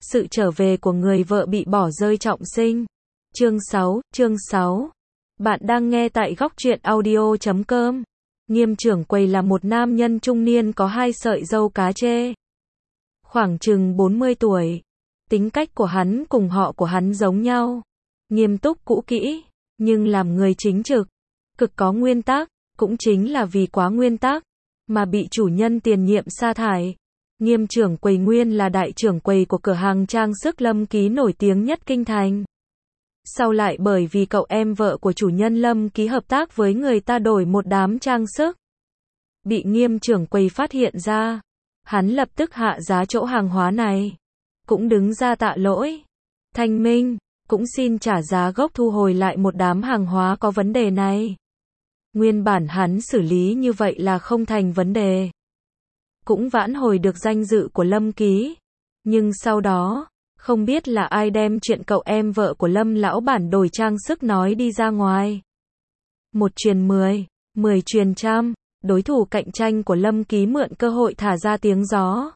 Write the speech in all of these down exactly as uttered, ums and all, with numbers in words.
Sự trở về của người vợ bị bỏ rơi trọng sinh. Chương sáu, chương sáu. Bạn đang nghe tại góc truyện audio chấm com. Nghiêm trưởng quầy là một nam nhân trung niên có hai sợi râu cá chê. Khoảng chừng bốn mươi tuổi. Tính cách của hắn cùng họ của hắn giống nhau. Nghiêm túc cũ kỹ, nhưng làm người chính trực, cực có nguyên tắc, cũng chính là vì quá nguyên tắc, mà bị chủ nhân tiền nhiệm sa thải. Nghiêm trưởng quầy nguyên là đại trưởng quầy của cửa hàng trang sức Lâm Ký nổi tiếng nhất kinh thành. Sau lại bởi vì cậu em vợ của chủ nhân Lâm Ký hợp tác với người ta đổi một đám trang sức, bị nghiêm trưởng quầy phát hiện ra. Hắn lập tức hạ giá chỗ hàng hóa này, cũng đứng ra tạ lỗi, thanh minh, cũng xin trả giá gốc thu hồi lại một đám hàng hóa có vấn đề này. Nguyên bản hắn xử lý như vậy là không thành vấn đề, cũng vãn hồi được danh dự của Lâm Ký. Nhưng sau đó, không biết là ai đem chuyện cậu em vợ của Lâm lão bản đổi trang sức nói đi ra ngoài. Một truyền mười, mười truyền trăm, đối thủ cạnh tranh của Lâm Ký mượn cơ hội thả ra tiếng gió.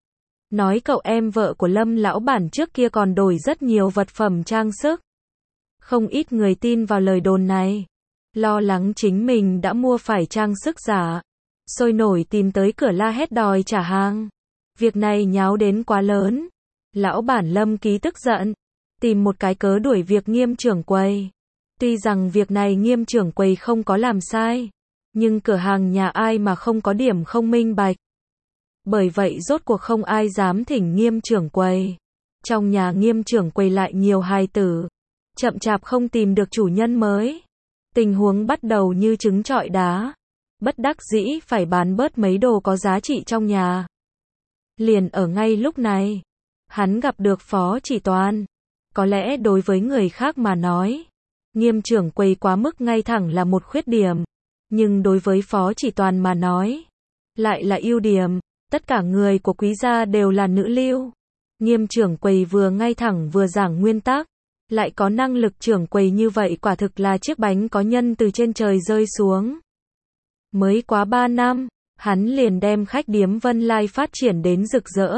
Nói cậu em vợ của Lâm lão bản trước kia còn đổi rất nhiều vật phẩm trang sức. Không ít người tin vào lời đồn này, lo lắng chính mình đã mua phải trang sức giả, sôi nổi tìm tới cửa la hét đòi trả hàng. Việc này nháo đến quá lớn. Lão bản Lâm Ký tức giận, tìm một cái cớ đuổi việc nghiêm trưởng quầy. Tuy rằng việc này nghiêm trưởng quầy không có làm sai, nhưng cửa hàng nhà ai mà không có điểm không minh bạch. Bởi vậy rốt cuộc không ai dám thỉnh nghiêm trưởng quầy. Trong nhà nghiêm trưởng quầy lại nhiều hài tử, chậm chạp không tìm được chủ nhân mới. Tình huống bắt đầu như trứng trọi đá. Bất đắc dĩ phải bán bớt mấy đồ có giá trị trong nhà. Liền ở ngay lúc này, hắn gặp được Phó Chỉ Toàn. Có lẽ đối với người khác mà nói, nghiêm trưởng quầy quá mức ngay thẳng là một khuyết điểm. Nhưng đối với Phó Chỉ Toàn mà nói, lại là ưu điểm. Tất cả người của quý gia đều là nữ lưu. Nghiêm trưởng quầy vừa ngay thẳng vừa giảng nguyên tắc, lại có năng lực trưởng quầy như vậy quả thực là chiếc bánh có nhân từ trên trời rơi xuống. Mới quá ba năm, hắn liền đem khách điếm Vân Lai phát triển đến rực rỡ.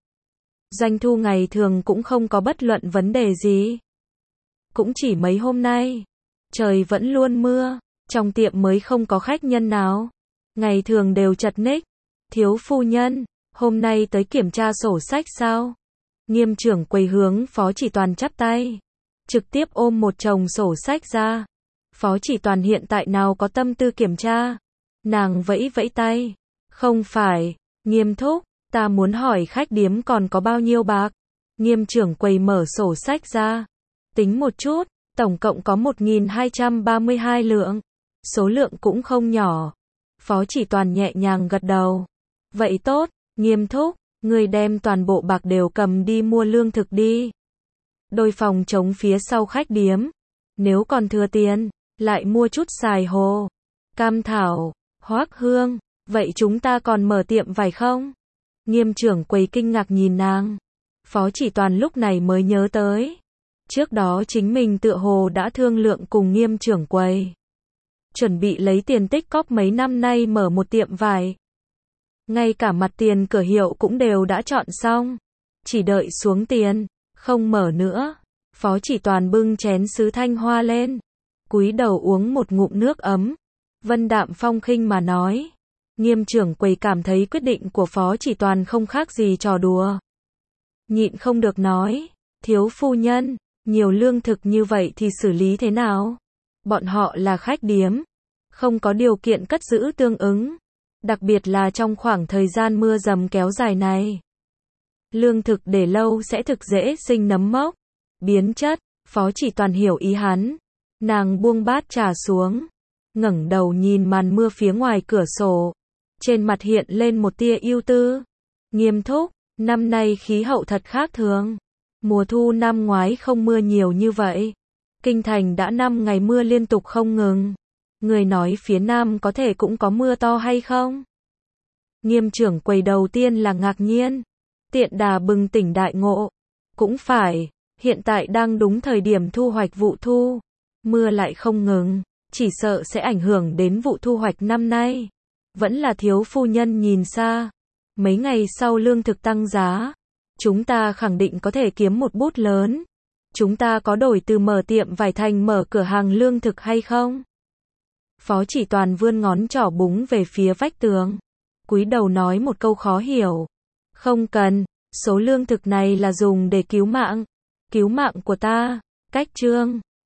Doanh thu ngày thường cũng không có bất luận vấn đề gì. Cũng chỉ mấy hôm nay, trời vẫn luôn mưa, trong tiệm mới không có khách nhân nào. Ngày thường đều chật ních. Thiếu phu nhân, hôm nay tới kiểm tra sổ sách sao? Nghiêm trưởng quầy hướng Phó Chỉ Toàn chắp tay, trực tiếp ôm một chồng sổ sách ra. Phó Chỉ Toàn hiện tại nào có tâm tư kiểm tra. Nàng vẫy vẫy tay. Không phải, Nghiêm thúc, ta muốn hỏi khách điếm còn có bao nhiêu bạc. Nghiêm trưởng quầy mở sổ sách ra, tính một chút, tổng cộng có một nghìn hai trăm ba mươi hai lượng. Số lượng cũng không nhỏ. Phó Chỉ Toàn nhẹ nhàng gật đầu. Vậy tốt, Nghiêm thúc, người đem toàn bộ bạc đều cầm đi mua lương thực đi. Đôi phòng trống phía sau khách điếm. Nếu còn thừa tiền, lại mua chút xài hồ, cam thảo, hoác hương. Vậy chúng ta còn mở tiệm vải không? Nghiêm trưởng quầy kinh ngạc nhìn nàng. Phó Chỉ Toàn lúc này mới nhớ tới. Trước đó chính mình tựa hồ đã thương lượng cùng nghiêm trưởng quầy, chuẩn bị lấy tiền tích cóp mấy năm nay mở một tiệm vải. Ngay cả mặt tiền cửa hiệu cũng đều đã chọn xong. Chỉ đợi xuống tiền, không mở nữa. Phó Chỉ Toàn bưng chén sứ thanh hoa lên, cúi đầu uống một ngụm nước ấm. Vân đạm phong khinh mà nói. Nghiêm trưởng quầy cảm thấy quyết định của Phó Chỉ Toàn không khác gì trò đùa. Nhịn không được nói, thiếu phu nhân, nhiều lương thực như vậy thì xử lý thế nào? Bọn họ là khách điếm, không có điều kiện cất giữ tương ứng. Đặc biệt là trong khoảng thời gian mưa dầm kéo dài này. Lương thực để lâu sẽ thực dễ sinh nấm mốc, biến chất. Phó Chỉ Toàn hiểu ý hắn. Nàng buông bát trà xuống, ngẩng đầu nhìn màn mưa phía ngoài cửa sổ. Trên mặt hiện lên một tia ưu tư. Nghiêm thúc, năm nay khí hậu thật khác thường. Mùa thu năm ngoái không mưa nhiều như vậy. Kinh thành đã năm ngày mưa liên tục không ngừng. Người nói phía Nam có thể cũng có mưa to hay không? Nghiêm trưởng quầy đầu tiên là ngạc nhiên. Tiện đà bừng tỉnh đại ngộ. Cũng phải, hiện tại đang đúng thời điểm thu hoạch vụ thu. Mưa lại không ngừng, chỉ sợ sẽ ảnh hưởng đến vụ thu hoạch năm nay. Vẫn là thiếu phu nhân nhìn xa. Mấy ngày sau lương thực tăng giá. Chúng ta khẳng định có thể kiếm một bút lớn. Chúng ta có đổi từ mở tiệm vải thành mở cửa hàng lương thực hay không? Phó Chỉ Toàn vươn ngón trỏ búng về phía vách tường. Cúi đầu nói một câu khó hiểu. Không cần, số lương thực này là dùng để cứu mạng. Cứu mạng của ta. Cách Trương.